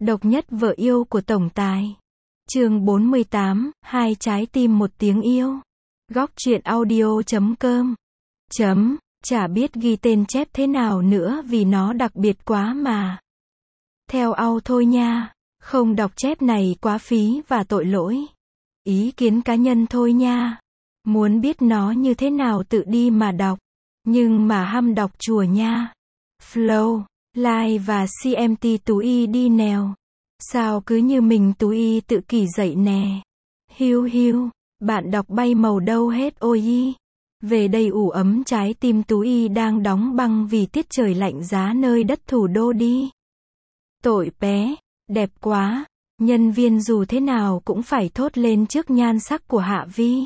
Độc nhất vợ yêu của tổng tài. Chương 48, hai trái tim một tiếng yêu. Góc truyện audio.com. Chả biết ghi tên chép thế nào nữa vì nó đặc biệt quá mà. Theo au thôi nha, không đọc chép này quá phí và tội lỗi. Ý kiến cá nhân thôi nha. Muốn biết nó như thế nào tự đi mà đọc. Nhưng mà hăm đọc chùa nha. Flow, Like và CMT túi đi nèo. Sao cứ như mình túi tự kỷ dậy nè. Hiu, bạn đọc bay màu đâu hết ôi. Về đây ủ ấm trái tim túi đang đóng băng vì tiết trời lạnh giá nơi đất thủ đô đi. Tội bé, đẹp quá. Nhân viên dù thế nào cũng phải thốt lên trước nhan sắc của Hạ Vi.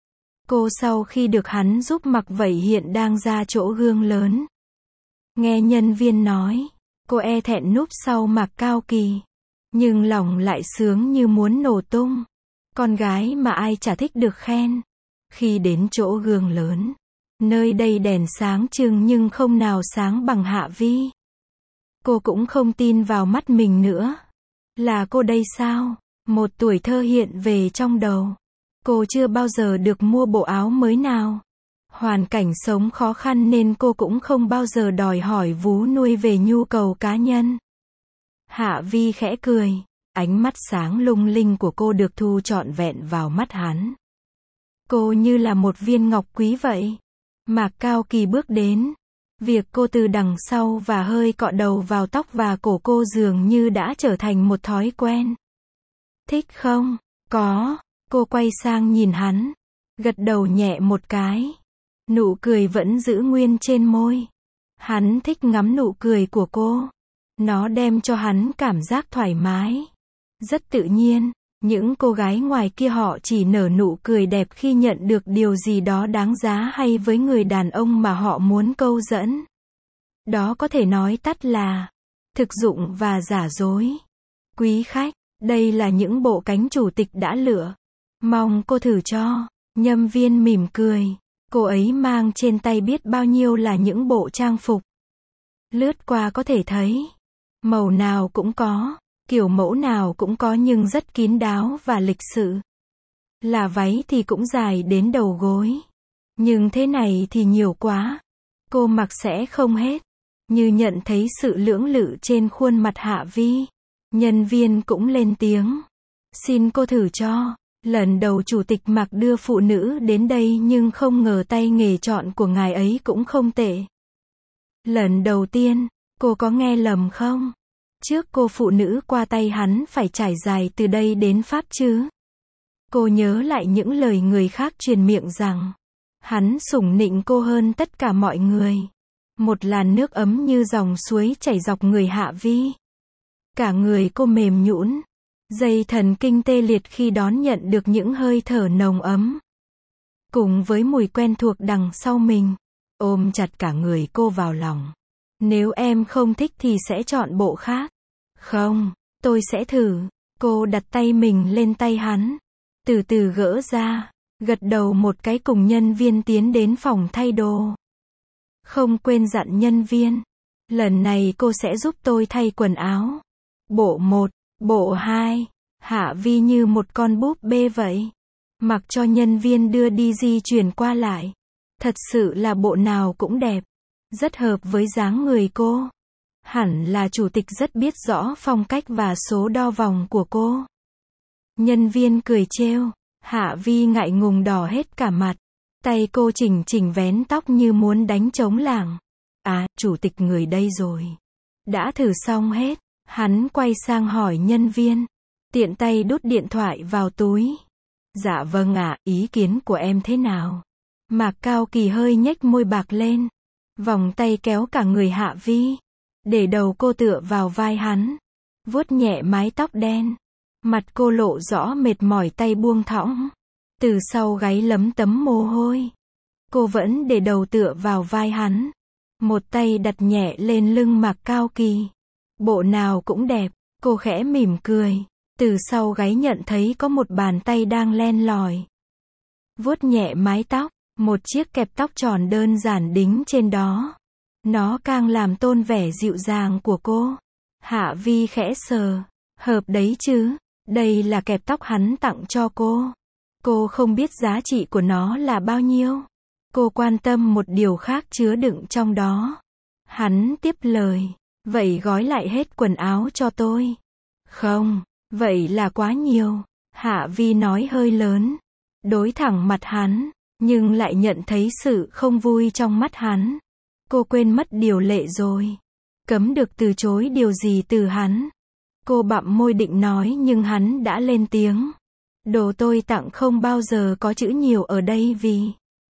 Cô sau khi được hắn giúp mặc vậy hiện đang ra chỗ gương lớn. Nghe nhân viên nói, cô e thẹn núp sau Mạc Cao Kỳ. Nhưng lòng lại sướng như muốn nổ tung. Con gái mà ai chả thích được khen. Khi đến chỗ gương lớn, nơi đây đèn sáng trưng nhưng không nào sáng bằng Hạ Vi. Cô cũng không tin vào mắt mình nữa. Là cô đây sao? Một tuổi thơ hiện về trong đầu. Cô chưa bao giờ được mua bộ áo mới nào. Hoàn cảnh sống khó khăn nên cô cũng không bao giờ đòi hỏi vú nuôi về nhu cầu cá nhân. Hạ Vi khẽ cười. Ánh mắt sáng lung linh của cô được thu trọn vẹn vào mắt hắn. Cô như là một viên ngọc quý vậy. Mạc Cao Kỳ bước đến. Việc cô từ đằng sau và hơi cọ đầu vào tóc và cổ cô dường như đã trở thành một thói quen. Thích không? Có. Cô quay sang nhìn hắn. Gật đầu nhẹ một cái. Nụ cười vẫn giữ nguyên trên môi. Hắn thích ngắm nụ cười của cô. Nó đem cho hắn cảm giác thoải mái. Rất tự nhiên. Những cô gái ngoài kia họ chỉ nở nụ cười đẹp khi nhận được điều gì đó đáng giá hay với người đàn ông mà họ muốn câu dẫn. Đó có thể nói tắt là thực dụng và giả dối. Quý khách, đây là những bộ cánh chủ tịch đã lựa. Mong cô thử cho. Nhâm viên mỉm cười. Cô ấy mang trên tay biết bao nhiêu là những bộ trang phục. Lướt qua có thể thấy. Màu nào cũng có. Kiểu mẫu nào cũng có nhưng rất kín đáo và lịch sự. Là váy thì cũng dài đến đầu gối. Nhưng thế này thì nhiều quá. Cô mặc sẽ không hết. Như nhận thấy sự lưỡng lự trên khuôn mặt Hạ Vi. Nhân viên cũng lên tiếng. Xin cô thử cho. Lần đầu chủ tịch Mạc đưa phụ nữ đến đây nhưng không ngờ tay nghề chọn của ngài ấy cũng không tệ. Lần đầu tiên, cô có nghe lầm không? Trước cô phụ nữ qua tay hắn phải trải dài từ đây đến Pháp chứ. Cô nhớ lại những lời người khác truyền miệng rằng hắn sủng nịnh cô hơn tất cả mọi người. Một làn nước ấm như dòng suối chảy dọc người Hạ Vi. Cả người cô mềm nhũn, dây thần kinh tê liệt khi đón nhận được những hơi thở nồng ấm. Cùng với mùi quen thuộc đằng sau mình, ôm chặt cả người cô vào lòng. Nếu em không thích thì sẽ chọn bộ khác. Không, tôi sẽ thử. Cô đặt tay mình lên tay hắn. Từ từ gỡ ra. Gật đầu một cái cùng nhân viên tiến đến phòng thay đồ. Không quên dặn nhân viên. Lần này cô sẽ giúp tôi thay quần áo. Bộ 1, bộ 2. Hạ Vi như một con búp bê vậy. Mặc cho nhân viên đưa đi di chuyển qua lại. Thật sự là bộ nào cũng đẹp. Rất hợp với dáng người cô. Hẳn là chủ tịch rất biết rõ phong cách và số đo vòng của cô. Nhân viên cười trêu. Hạ Vi ngại ngùng đỏ hết cả mặt. Tay cô chỉnh vén tóc như muốn đánh trống lảng. À, chủ tịch người đây rồi. Đã thử xong hết. Hắn quay sang hỏi nhân viên. Tiện tay đút điện thoại vào túi. Dạ vâng ạ, ý kiến của em thế nào? Mạc Cao Kỳ hơi nhếch môi bạc lên. Vòng tay kéo cả người Hạ Vi. Để đầu cô tựa vào vai hắn. Vuốt nhẹ mái tóc đen. Mặt cô lộ rõ mệt mỏi tay buông thõng. Từ sau gáy lấm tấm mồ hôi. Cô vẫn để đầu tựa vào vai hắn. Một tay đặt nhẹ lên lưng Mạc Cao Kỳ. Bộ nào cũng đẹp. Cô khẽ mỉm cười. Từ sau gáy nhận thấy có một bàn tay đang len lỏi. Vuốt nhẹ mái tóc. Một chiếc kẹp tóc tròn đơn giản đính trên đó. Nó càng làm tôn vẻ dịu dàng của cô. Hạ Vi khẽ sờ. Hợp đấy chứ, đây là kẹp tóc hắn tặng cho cô. Cô không biết giá trị của nó là bao nhiêu. Cô quan tâm một điều khác chứa đựng trong đó. Hắn tiếp lời, vậy gói lại hết quần áo cho tôi. Không, vậy là quá nhiều. Hạ Vi nói hơi lớn, đối thẳng mặt hắn, nhưng lại nhận thấy sự không vui trong mắt hắn. Cô quên mất điều lệ rồi. Cấm được từ chối điều gì từ hắn. Cô bặm môi định nói nhưng hắn đã lên tiếng. Đồ tôi tặng không bao giờ có chữ nhiều ở đây vì.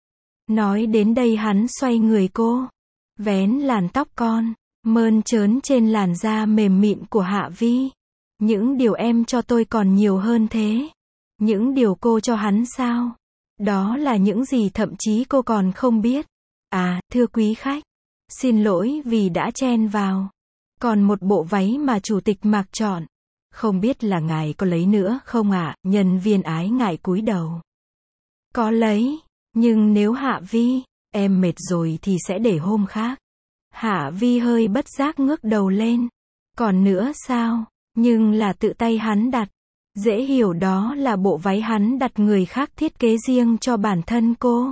Nói đến đây hắn xoay người cô. Vén làn tóc con, mơn trớn trên làn da mềm mịn của Hạ Vi. Những điều em cho tôi còn nhiều hơn thế. Những điều cô cho hắn sao? Đó là những gì thậm chí cô còn không biết. À, thưa quý khách. Xin lỗi vì đã chen vào. Còn một bộ váy mà chủ tịch Mạc chọn. Không biết là ngài có lấy nữa không ạ? Nhân viên ái ngại cúi đầu. Có lấy. Nhưng nếu Hạ Vi, em mệt rồi thì sẽ để hôm khác. Hạ Vi hơi bất giác ngước đầu lên. Còn nữa sao? Nhưng là tự tay hắn đặt. Dễ hiểu đó là bộ váy hắn đặt người khác thiết kế riêng cho bản thân cô.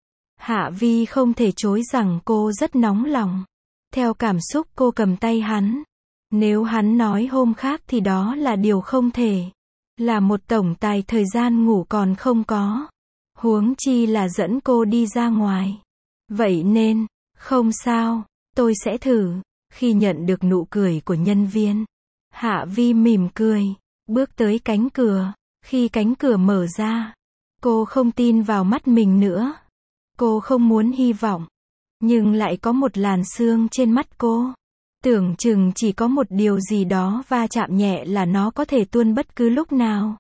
Hạ Vi không thể chối rằng cô rất nóng lòng. Theo cảm xúc cô cầm tay hắn. Nếu hắn nói hôm khác thì đó là điều không thể. Là một tổng tài thời gian ngủ còn không có. Huống chi là dẫn cô đi ra ngoài. Vậy nên, không sao, tôi sẽ thử. Khi nhận được nụ cười của nhân viên, Hạ Vi mỉm cười, bước tới cánh cửa. Khi cánh cửa mở ra, cô không tin vào mắt mình nữa. Cô không muốn hy vọng, nhưng lại có một làn sương trên mắt cô. Tưởng chừng chỉ có một điều gì đó va chạm nhẹ là nó có thể tuôn bất cứ lúc nào.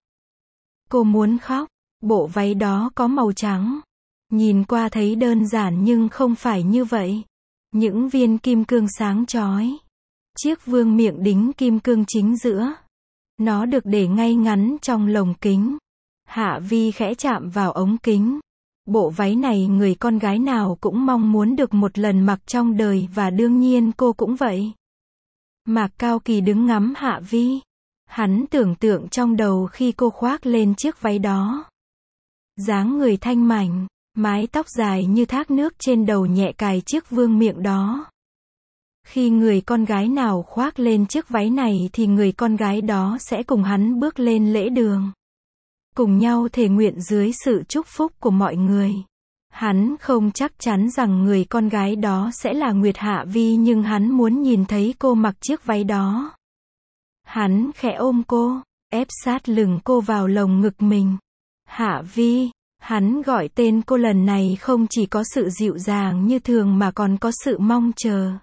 Cô muốn khóc. Bộ váy đó có màu trắng. Nhìn qua thấy đơn giản nhưng không phải như vậy. Những viên kim cương sáng chói. Chiếc vương miện đính kim cương chính giữa. Nó được để ngay ngắn trong lồng kính. Hạ Vi khẽ chạm vào ống kính. Bộ váy này người con gái nào cũng mong muốn được một lần mặc trong đời và đương nhiên cô cũng vậy. Mạc Cao Kỳ đứng ngắm Hạ Vi. Hắn tưởng tượng trong đầu khi cô khoác lên chiếc váy đó. Dáng người thanh mảnh, mái tóc dài như thác nước trên đầu nhẹ cài chiếc vương miện đó. Khi người con gái nào khoác lên chiếc váy này thì người con gái đó sẽ cùng hắn bước lên lễ đường. Cùng nhau thề nguyện dưới sự chúc phúc của mọi người. Hắn không chắc chắn rằng người con gái đó sẽ là Nguyệt Hạ Vi nhưng hắn muốn nhìn thấy cô mặc chiếc váy đó. Hắn khẽ ôm cô, ép sát lưng cô vào lồng ngực mình. Hạ Vi, hắn gọi tên cô lần này không chỉ có sự dịu dàng như thường mà còn có sự mong chờ.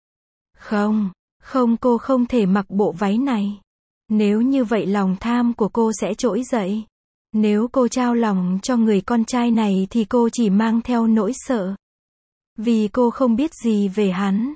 Không, cô không thể mặc bộ váy này. Nếu như vậy lòng tham của cô sẽ trỗi dậy. Nếu cô trao lòng cho người con trai này thì cô chỉ mang theo nỗi sợ. Vì cô không biết gì về hắn.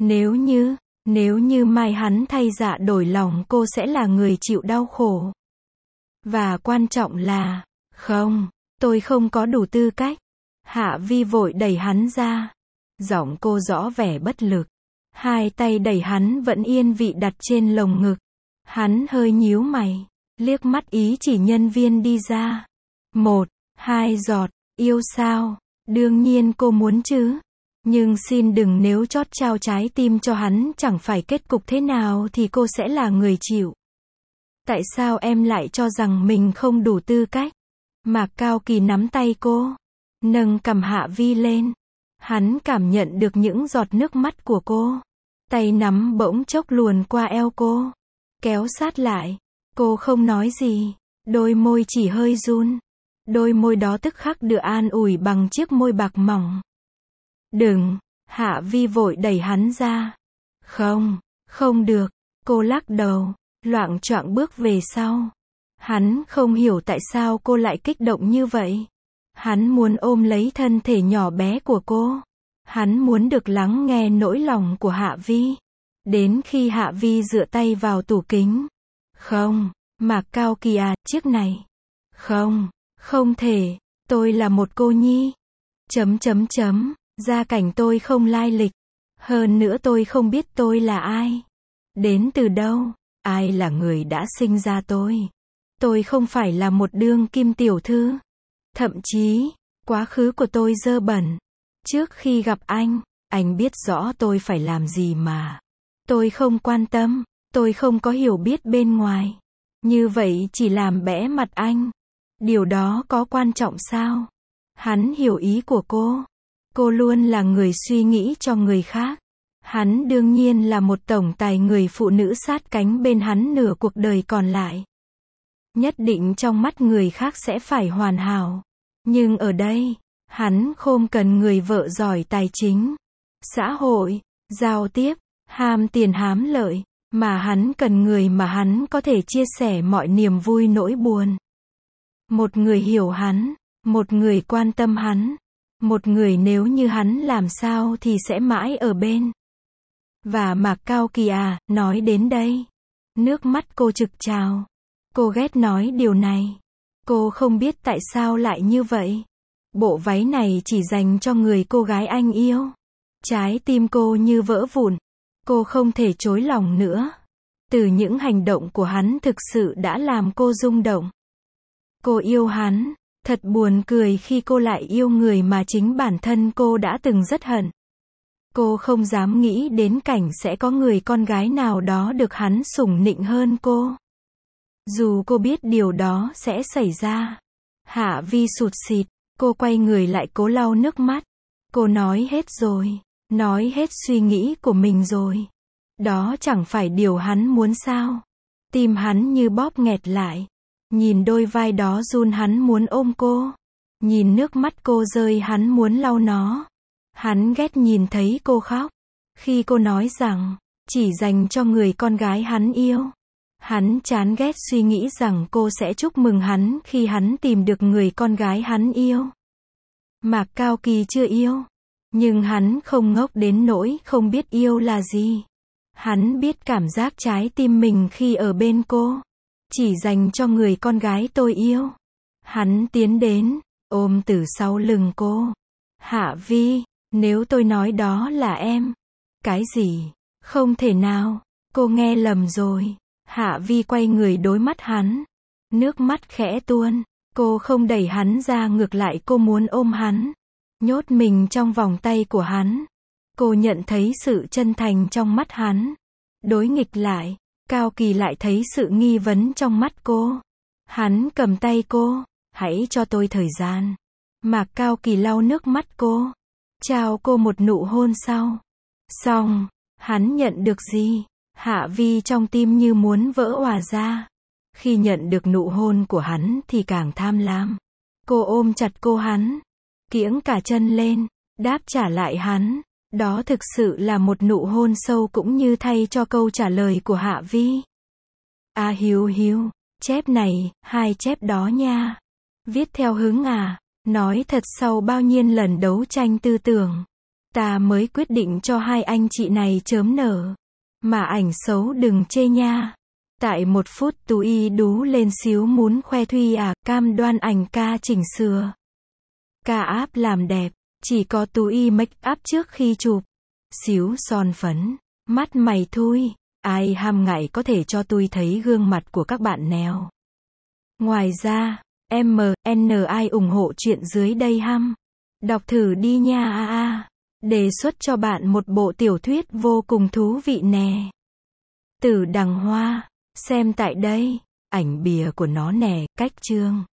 Nếu như mai hắn thay dạ đổi lòng cô sẽ là người chịu đau khổ. Và quan trọng là, không, tôi không có đủ tư cách. Hạ Vi vội đẩy hắn ra. Giọng cô rõ vẻ bất lực. Hai tay đẩy hắn vẫn yên vị đặt trên lồng ngực. Hắn hơi nhíu mày, liếc mắt ý chỉ nhân viên đi ra. 1, 2 giọt, yêu sao? Đương nhiên cô muốn chứ. Nhưng xin đừng nếu chót trao trái tim cho hắn chẳng phải kết cục thế nào thì cô sẽ là người chịu. Tại sao em lại cho rằng mình không đủ tư cách? Mạc Cao Kỳ nắm tay cô, nâng cằm Hạ Vi lên. Hắn cảm nhận được những giọt nước mắt của cô. Tay nắm bỗng chốc luồn qua eo cô, kéo sát lại. Cô không nói gì, đôi môi chỉ hơi run. Đôi môi đó tức khắc được an ủi bằng chiếc môi bạc mỏng. Đừng, Hạ Vi vội đẩy hắn ra. Không được, cô lắc đầu, loạng choạng bước về sau. Hắn không hiểu tại sao cô lại kích động như vậy. Hắn muốn ôm lấy thân thể nhỏ bé của cô. Hắn muốn được lắng nghe nỗi lòng của Hạ Vi. Đến khi Hạ Vi dựa tay vào tủ kính. Không, Mạc Cao Kỳ à, chiếc này. Không thể, tôi là một cô nhi. Gia cảnh tôi không lai lịch. Hơn nữa tôi không biết tôi là ai. Đến từ đâu. Ai là người đã sinh ra tôi? Tôi không phải là một đương kim tiểu thư. Thậm chí, quá khứ của tôi dơ bẩn. Trước khi gặp anh biết rõ tôi phải làm gì mà. Tôi không quan tâm, tôi không có hiểu biết bên ngoài. Như vậy chỉ làm bẽ mặt anh. Điều đó có quan trọng sao? Hắn hiểu ý của cô. Cô luôn là người suy nghĩ cho người khác. Hắn đương nhiên là một tổng tài người phụ nữ sát cánh bên hắn nửa cuộc đời còn lại. Nhất định trong mắt người khác sẽ phải hoàn hảo. Nhưng ở đây, hắn không cần người vợ giỏi tài chính, xã hội, giao tiếp, ham tiền hám lợi, mà hắn cần người mà hắn có thể chia sẻ mọi niềm vui nỗi buồn. Một người hiểu hắn, một người quan tâm hắn, một người nếu như hắn làm sao thì sẽ mãi ở bên. Và Mạc Cao Kỳ à, nói đến đây, nước mắt cô trực trào. Cô ghét nói điều này. Cô không biết tại sao lại như vậy. Bộ váy này chỉ dành cho người cô gái anh yêu. Trái tim cô như vỡ vụn. Cô không thể chối lòng nữa. Từ những hành động của hắn thực sự đã làm cô rung động. Cô yêu hắn. Thật buồn cười khi cô lại yêu người mà chính bản thân cô đã từng rất hận. Cô không dám nghĩ đến cảnh sẽ có người con gái nào đó được hắn sủng nịnh hơn cô. Dù cô biết điều đó sẽ xảy ra. Hạ Vi sụt sịt, cô quay người lại cố lau nước mắt. Cô nói hết rồi, nói hết suy nghĩ của mình rồi. Đó chẳng phải điều hắn muốn sao? Tim hắn như bóp nghẹt lại. Nhìn đôi vai đó run hắn muốn ôm cô. Nhìn nước mắt cô rơi hắn muốn lau nó. Hắn ghét nhìn thấy cô khóc. Khi cô nói rằng, chỉ dành cho người con gái hắn yêu. Hắn chán ghét suy nghĩ rằng cô sẽ chúc mừng hắn khi hắn tìm được người con gái hắn yêu. Mạc Cao Kỳ chưa yêu. Nhưng hắn không ngốc đến nỗi không biết yêu là gì. Hắn biết cảm giác trái tim mình khi ở bên cô. Chỉ dành cho người con gái tôi yêu. Hắn tiến đến, ôm từ sau lưng cô. Hạ Vi, nếu tôi nói đó là em. Cái gì? Không thể nào. Cô nghe lầm rồi. Hạ Vi quay người đối mắt hắn. Nước mắt khẽ tuôn. Cô không đẩy hắn ra, ngược lại cô muốn ôm hắn. Nhốt mình trong vòng tay của hắn. Cô nhận thấy sự chân thành trong mắt hắn. Đối nghịch lại, Cao Kỳ lại thấy sự nghi vấn trong mắt cô. Hắn cầm tay cô. Hãy cho tôi thời gian. Mạc Cao Kỳ lau nước mắt cô. Trao cô một nụ hôn sau. Xong, hắn nhận được gì? Hạ Vi trong tim như muốn vỡ òa ra. Khi nhận được nụ hôn của hắn thì càng tham lam. Cô ôm chặt cô hắn. Kiễng cả chân lên. Đáp trả lại hắn. Đó thực sự là một nụ hôn sâu cũng như thay cho câu trả lời của Hạ Vi. À Hiếu Hiếu, chép này, 2 chép đó nha. Viết theo hứng à. Nói thật sau bao nhiêu lần đấu tranh tư tưởng. Ta mới quyết định cho 2 anh chị này chớm nở. Mà ảnh xấu đừng chê nha. Tại 1 phút Tui đú lên xíu muốn khoe Thuy à, cam đoan ảnh ca chỉnh sửa. Ca áp làm đẹp, chỉ có Tui make up trước khi chụp. Xíu son phấn, mắt mày thui, ai ham ngại có thể cho Tui thấy gương mặt của các bạn nèo. Ngoài ra, MNI ủng hộ chuyện dưới đây hăm. Đọc thử đi nha Đề xuất cho bạn một bộ tiểu thuyết vô cùng thú vị nè. Tử Đằng Hoa, xem tại đây, ảnh bìa của nó nè, cách chương.